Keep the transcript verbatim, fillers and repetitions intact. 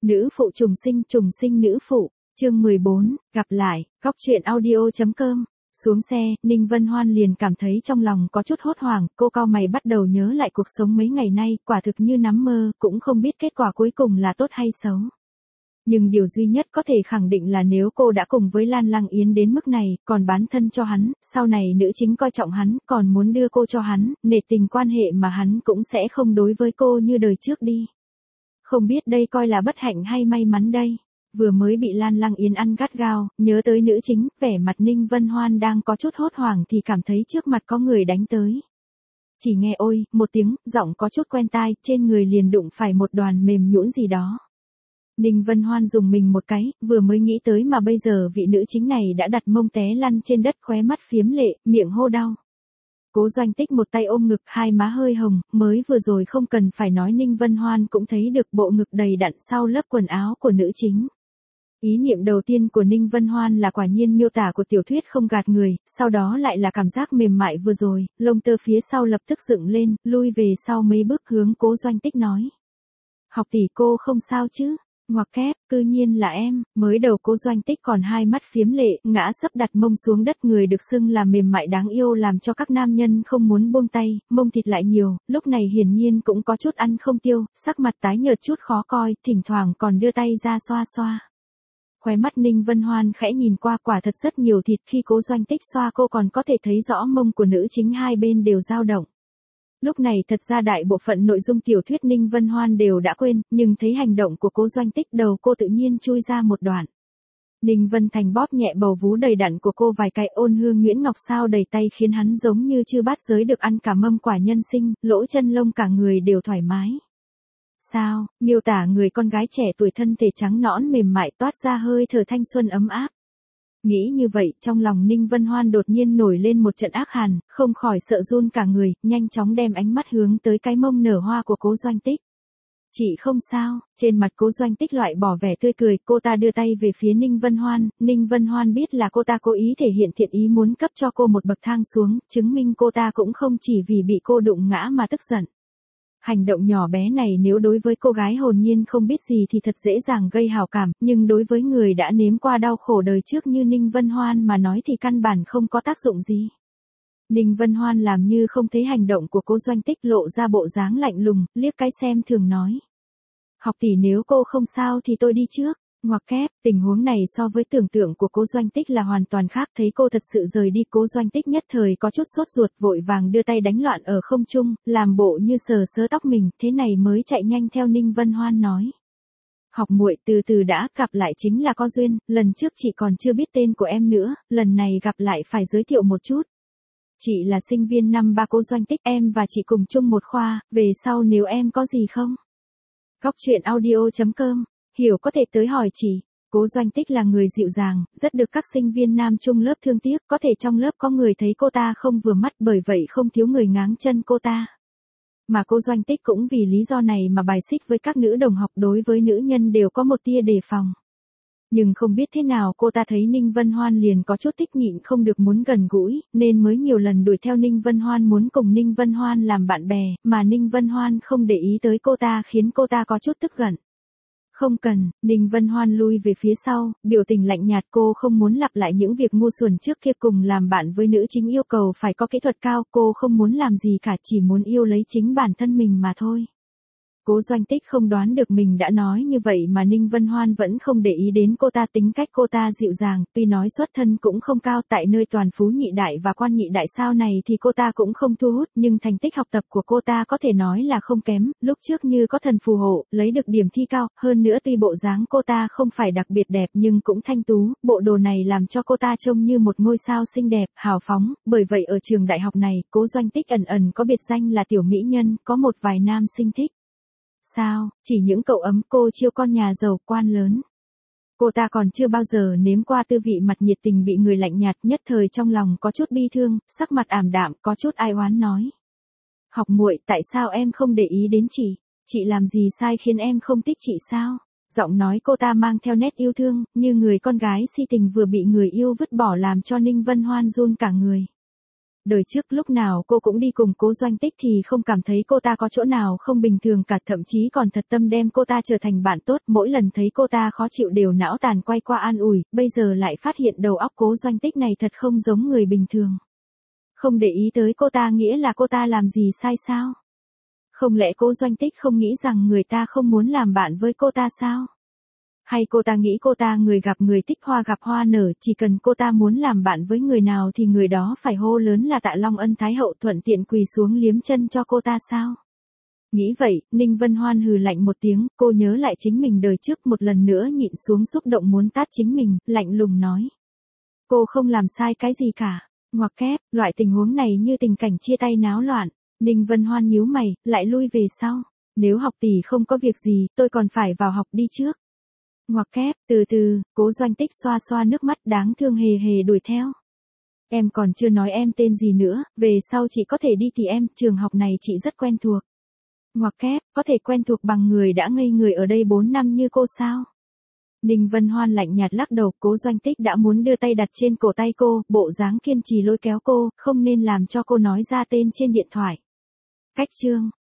Nữ phụ trùng sinh, trùng sinh nữ phụ, chương mười bốn, gặp lại, góc truyện audio.com. Xuống xe, Ninh Vân Hoan liền cảm thấy trong lòng có chút hốt hoảng, cô cau mày bắt đầu nhớ lại cuộc sống mấy ngày nay, quả thực như nắm mơ, cũng không biết kết quả cuối cùng là tốt hay xấu. Nhưng điều duy nhất có thể khẳng định là nếu cô đã cùng với Lan Lăng Yến đến mức này, còn bán thân cho hắn, sau này nữ chính coi trọng hắn, còn muốn đưa cô cho hắn, nể tình quan hệ mà hắn cũng sẽ không đối với cô như đời trước đi. Không biết đây coi là bất hạnh hay may mắn đây. Vừa mới bị Lan Lăng Yến ăn gắt gao, nhớ tới nữ chính, vẻ mặt Ninh Vân Hoan đang có chút hốt hoảng thì cảm thấy trước mặt có người đánh tới. Chỉ nghe ôi, một tiếng, giọng có chút quen tai, trên người liền đụng phải một đoàn mềm nhũn gì đó. Ninh Vân Hoan dùng mình một cái, vừa mới nghĩ tới mà bây giờ vị nữ chính này đã đặt mông té lăn trên đất, khóe mắt phiếm lệ, miệng hô đau. Cố Doanh Tích một tay ôm ngực, hai má hơi hồng, mới vừa rồi không cần phải nói Ninh Vân Hoan cũng thấy được bộ ngực đầy đặn sau lớp quần áo của nữ chính. Ý niệm đầu tiên của Ninh Vân Hoan là quả nhiên miêu tả của tiểu thuyết không gạt người, sau đó lại là cảm giác mềm mại vừa rồi, lông tơ phía sau lập tức dựng lên, lui về sau mấy bước hướng Cố Doanh Tích nói. Học tỷ cô không sao chứ? Ngoặc kép, cư nhiên là em. Mới đầu Cố Doanh Tích còn hai mắt phiếm lệ, ngã sấp đặt mông xuống đất, người được xưng là mềm mại đáng yêu làm cho các nam nhân không muốn buông tay, mông thịt lại nhiều, lúc này hiển nhiên cũng có chút ăn không tiêu, sắc mặt tái nhợt chút khó coi, thỉnh thoảng còn đưa tay ra xoa xoa. Khóe mắt Ninh Vân Hoan khẽ nhìn qua, quả thật rất nhiều thịt, khi Cố Doanh Tích xoa cô còn có thể thấy rõ mông của nữ chính hai bên đều dao động. Lúc này thật ra đại bộ phận nội dung tiểu thuyết Ninh Vân Hoan đều đã quên, nhưng thấy hành động của Cố Doanh Tích đầu cô tự nhiên chui ra một đoạn. Ninh Vân Thành bóp nhẹ bầu vú đầy đặn của cô vài cái, ôn hương nhuyễn ngọc sao đầy tay khiến hắn giống như chư bát giới được ăn cả mâm quả nhân sinh, lỗ chân lông cả người đều thoải mái. Sao, miêu tả người con gái trẻ tuổi thân thể trắng nõn mềm mại toát ra hơi thở thanh xuân ấm áp. Nghĩ như vậy, trong lòng Ninh Vân Hoan đột nhiên nổi lên một trận ác hàn, không khỏi sợ run cả người, nhanh chóng đem ánh mắt hướng tới cái mông nở hoa của Cố Doanh Tích. Chị không sao, trên mặt Cố Doanh Tích loại bỏ vẻ tươi cười, cô ta đưa tay về phía Ninh Vân Hoan, Ninh Vân Hoan biết là cô ta cố ý thể hiện thiện ý muốn cấp cho cô một bậc thang xuống, chứng minh cô ta cũng không chỉ vì bị cô đụng ngã mà tức giận. Hành động nhỏ bé này nếu đối với cô gái hồn nhiên không biết gì thì thật dễ dàng gây hảo cảm, nhưng đối với người đã nếm qua đau khổ đời trước như Ninh Vân Hoan mà nói thì căn bản không có tác dụng gì. Ninh Vân Hoan làm như không thấy hành động của Cố Doanh Tích, lộ ra bộ dáng lạnh lùng, liếc cái xem thường nói. Học tỷ nếu cô không sao thì tôi đi trước. Ngoặc kép, tình huống này so với tưởng tượng của Cố Doanh Tích là hoàn toàn khác, thấy cô thật sự rời đi, Cố Doanh Tích nhất thời có chút sốt ruột, vội vàng đưa tay đánh loạn ở không trung, làm bộ như sờ sớ tóc mình, thế này mới chạy nhanh theo Ninh Vân Hoan nói. Học muội từ từ đã, gặp lại chính là có duyên, lần trước chị còn chưa biết tên của em nữa, lần này gặp lại phải giới thiệu một chút. Chị là sinh viên năm ba Cố Doanh Tích, em và chị cùng chung một khoa, về sau nếu em có gì không? Góc truyện audio.com. Hiểu có thể tới hỏi chị. Cố Doanh Tích là người dịu dàng, rất được các sinh viên nam chung lớp thương tiếc, có thể trong lớp có người thấy cô ta không vừa mắt, bởi vậy không thiếu người ngáng chân cô ta. Mà Cố Doanh Tích cũng vì lý do này mà bài xích với các nữ đồng học, đối với nữ nhân đều có một tia đề phòng. Nhưng không biết thế nào cô ta thấy Ninh Vân Hoan liền có chút thích nhịn không được muốn gần gũi, nên mới nhiều lần đuổi theo Ninh Vân Hoan muốn cùng Ninh Vân Hoan làm bạn bè, mà Ninh Vân Hoan không để ý tới cô ta khiến cô ta có chút tức giận. Không cần, Ninh Vân Hoan lui về phía sau, biểu tình lạnh nhạt, cô không muốn lặp lại những việc ngu xuẩn trước kia, cùng làm bạn với nữ chính yêu cầu phải có kỹ thuật cao, cô không muốn làm gì cả, chỉ muốn yêu lấy chính bản thân mình mà thôi. Cố Doanh Tích không đoán được mình đã nói như vậy mà Ninh Vân Hoan vẫn không để ý đến cô ta, tính cách cô ta dịu dàng, tuy nói xuất thân cũng không cao, tại nơi toàn phú nhị đại và quan nhị đại sao này thì cô ta cũng không thu hút, nhưng thành tích học tập của cô ta có thể nói là không kém, lúc trước như có thần phù hộ, lấy được điểm thi cao, hơn nữa tuy bộ dáng cô ta không phải đặc biệt đẹp nhưng cũng thanh tú, bộ đồ này làm cho cô ta trông như một ngôi sao xinh đẹp, hào phóng, bởi vậy ở trường đại học này, Cố Doanh Tích ẩn ẩn có biệt danh là tiểu mỹ nhân, có một vài nam sinh thích. Sao, chỉ những cậu ấm, cô chiêu con nhà giàu quan lớn. Cô ta còn chưa bao giờ nếm qua tư vị mặt nhiệt tình bị người lạnh nhạt, nhất thời trong lòng có chút bi thương, sắc mặt ảm đạm, có chút ai oán nói. Học muội, tại sao em không để ý đến chị? Chị làm gì sai khiến em không thích chị sao? Giọng nói cô ta mang theo nét yêu thương, như người con gái si tình vừa bị người yêu vứt bỏ làm cho Ninh Vân Hoan run cả người. Đời trước lúc nào cô cũng đi cùng Cố Doanh Tích thì không cảm thấy cô ta có chỗ nào không bình thường cả, thậm chí còn thật tâm đem cô ta trở thành bạn tốt, mỗi lần thấy cô ta khó chịu đều não tàn quay qua an ủi, bây giờ lại phát hiện đầu óc Cố Doanh Tích này thật không giống người bình thường. Không để ý tới cô ta nghĩa là cô ta làm gì sai sao? Không lẽ Cố Doanh Tích không nghĩ rằng người ta không muốn làm bạn với cô ta sao? Hay cô ta nghĩ cô ta người gặp người thích hoa gặp hoa nở, chỉ cần cô ta muốn làm bạn với người nào thì người đó phải hô lớn là Tạ Long Ân Thái Hậu, thuận tiện quỳ xuống liếm chân cho cô ta sao? Nghĩ vậy, Ninh Vân Hoan hừ lạnh một tiếng, cô nhớ lại chính mình đời trước một lần nữa nhịn xuống xúc động muốn tát chính mình, lạnh lùng nói. Cô không làm sai cái gì cả. Ngoặc kép, loại tình huống này như tình cảnh chia tay náo loạn. Ninh Vân Hoan nhíu mày, lại lui về sau. Nếu học tỷ không có việc gì, tôi còn phải vào học đi trước. Ngoặc kép, từ từ, Cố Doanh Tích xoa xoa nước mắt đáng thương hề hề đuổi theo. Em còn chưa nói em tên gì nữa, về sau chị có thể đi thì em, trường học này chị rất quen thuộc. Ngoặc kép, có thể quen thuộc bằng người đã ngây người ở đây bốn năm như cô sao? Ninh Vân Hoan lạnh nhạt lắc đầu, Cố Doanh Tích đã muốn đưa tay đặt trên cổ tay cô, bộ dáng kiên trì lôi kéo cô, không nên làm cho cô nói ra tên trên điện thoại. Cách chương